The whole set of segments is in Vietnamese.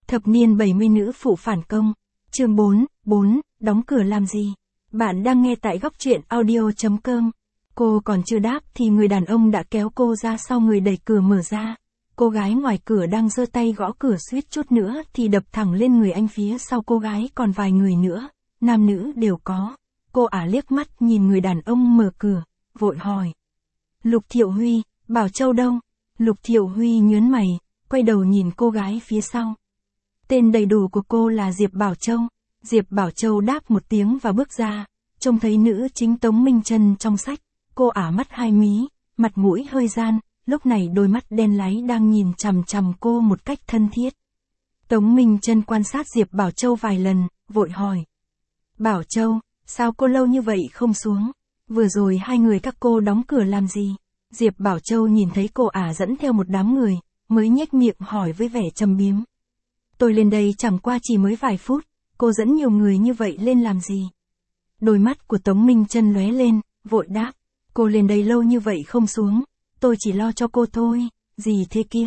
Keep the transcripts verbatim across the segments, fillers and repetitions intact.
Thập niên bảy mươi nữ phụ phản công. Chương bốn, bốn, đóng cửa làm gì? Bạn đang nghe tại góc truyện audio chấm com. Cô còn chưa đáp thì người đàn ông đã kéo cô ra sau người đẩy cửa mở ra. Cô gái ngoài cửa đang giơ tay gõ cửa suýt chút nữa thì đập thẳng lên người anh phía sau cô gái còn vài người nữa, nam nữ đều có. Cô ả liếc mắt nhìn người đàn ông mở cửa, vội hỏi. Lục Thiệu Huy, Bảo Châu đâu? Lục Thiệu Huy nhớn mày, quay đầu nhìn cô gái phía sau. Tên đầy đủ của cô là Diệp Bảo Châu. Diệp Bảo Châu đáp một tiếng và bước ra, trông thấy nữ chính Tống Minh Chân trong sách. Cô ả mắt hai mí, mặt mũi hơi gian, lúc này đôi mắt đen láy đang nhìn chằm chằm cô một cách thân thiết. Tống Minh Chân quan sát Diệp Bảo Châu vài lần, vội hỏi. Bảo Châu, sao cô lâu như vậy không xuống? Vừa rồi hai người các cô đóng cửa làm gì? Diệp Bảo Châu nhìn thấy cô ả dẫn theo một đám người, mới nhếch miệng hỏi với vẻ châm biếm. Tôi lên đây chẳng qua chỉ mới vài phút, cô dẫn nhiều người như vậy lên làm gì? Đôi mắt của Tống Minh Chân lóe lên, vội đáp. Cô lên đây lâu như vậy không xuống, tôi chỉ lo cho cô thôi, gì thế kia?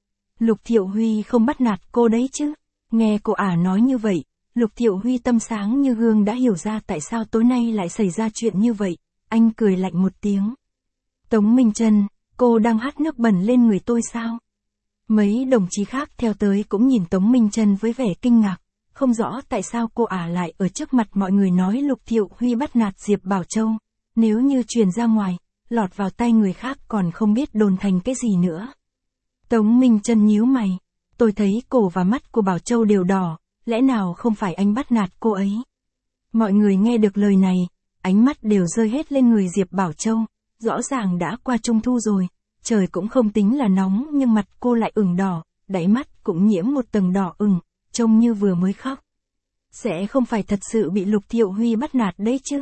Lục Thiệu Huy không bắt nạt cô đấy chứ? Nghe cô ả nói như vậy, Lục Thiệu Huy tâm sáng như gương đã hiểu ra tại sao tối nay lại xảy ra chuyện như vậy, anh cười lạnh một tiếng. Tống Minh Chân, cô đang hắt nước bẩn lên người tôi sao? Mấy đồng chí khác theo tới cũng nhìn Tống Minh Chân với vẻ kinh ngạc, không rõ tại sao cô ả lại ở trước mặt mọi người nói Lục Thiệu Huy bắt nạt Diệp Bảo Châu. Nếu như truyền ra ngoài, lọt vào tay người khác còn không biết đồn thành cái gì nữa. Tống Minh Chân nhíu mày, tôi thấy cổ và mắt của Bảo Châu đều đỏ, lẽ nào không phải anh bắt nạt cô ấy? Mọi người nghe được lời này, ánh mắt đều rơi hết lên người Diệp Bảo Châu, rõ ràng đã qua trung thu rồi, trời cũng không tính là nóng nhưng mặt cô lại ửng đỏ, đáy mắt cũng nhiễm một tầng đỏ ửng, trông như vừa mới khóc. Sẽ không phải thật sự bị Lục Thiệu Huy bắt nạt đấy chứ?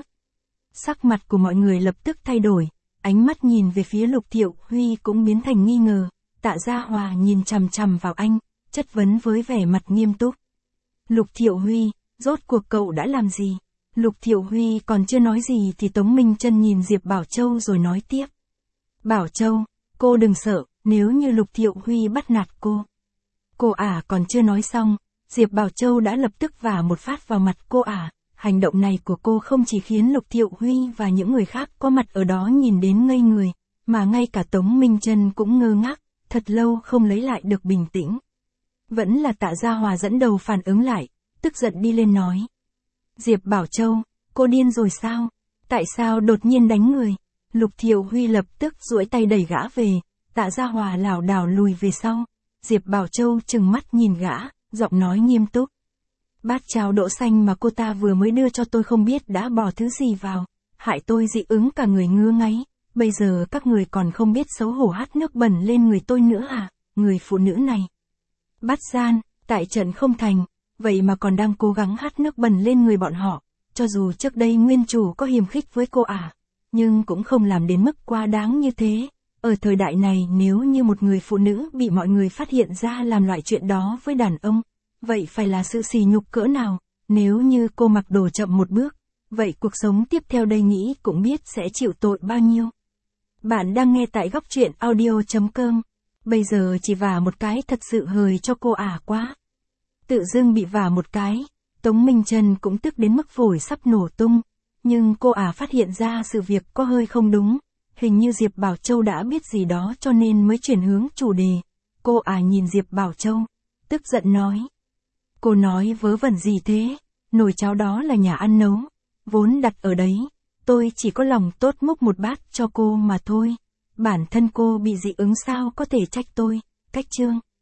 Sắc mặt của mọi người lập tức thay đổi, ánh mắt nhìn về phía Lục Thiệu Huy cũng biến thành nghi ngờ. Tạ Gia Hòa nhìn chằm chằm vào anh, chất vấn với vẻ mặt nghiêm túc. Lục Thiệu Huy, rốt cuộc cậu đã làm gì? Lục Thiệu Huy còn chưa nói gì thì Tống Minh Chân nhìn Diệp Bảo Châu rồi nói tiếp. Bảo Châu, cô đừng sợ, nếu như Lục Thiệu Huy bắt nạt cô. Cô ả còn chưa nói xong, Diệp Bảo Châu đã lập tức vả một phát vào mặt cô ả. Hành động này của cô không chỉ khiến Lục Thiệu Huy và những người khác có mặt ở đó nhìn đến ngây người, mà ngay cả Tống Minh Chân cũng ngơ ngác, thật lâu không lấy lại được bình tĩnh. Vẫn là Tạ Gia Hòa dẫn đầu phản ứng lại, tức giận đi lên nói. Diệp Bảo Châu, cô điên rồi sao? Tại sao đột nhiên đánh người? Lục Thiệu Huy lập tức duỗi tay đẩy gã về, Tạ Gia Hòa lảo đảo lùi về sau. Diệp Bảo Châu trừng mắt nhìn gã, giọng nói nghiêm túc. Bát cháo đỗ xanh mà cô ta vừa mới đưa cho tôi không biết đã bỏ thứ gì vào, hại tôi dị ứng cả người ngứa ngáy, bây giờ các người còn không biết xấu hổ hắt nước bẩn lên người tôi nữa à, người phụ nữ này. Bắt gian, tại trận không thành, vậy mà còn đang cố gắng hắt nước bẩn lên người bọn họ, cho dù trước đây nguyên chủ có hiềm khích với cô ả, nhưng cũng không làm đến mức quá đáng như thế. Ở thời đại này nếu như một người phụ nữ bị mọi người phát hiện ra làm loại chuyện đó với đàn ông, vậy phải là sự sỉ nhục cỡ nào, nếu như cô mặc đồ chậm một bước, vậy cuộc sống tiếp theo đây nghĩ cũng biết sẽ chịu tội bao nhiêu. Bạn đang nghe tại góc truyện audio chấm com, bây giờ chỉ vả một cái thật sự hời cho cô ả quá. Tự dưng bị vả một cái, Tống Minh Chân cũng tức đến mức phổi sắp nổ tung, nhưng cô ả phát hiện ra sự việc có hơi không đúng, hình như Diệp Bảo Châu đã biết gì đó cho nên mới chuyển hướng chủ đề. Cô ả nhìn Diệp Bảo Châu, tức giận nói. Cô nói vớ vẩn gì thế, nồi cháo đó là nhà ăn nấu, vốn đặt ở đấy, tôi chỉ có lòng tốt múc một bát cho cô mà thôi, bản thân cô bị dị ứng sao có thể trách tôi, cách chương.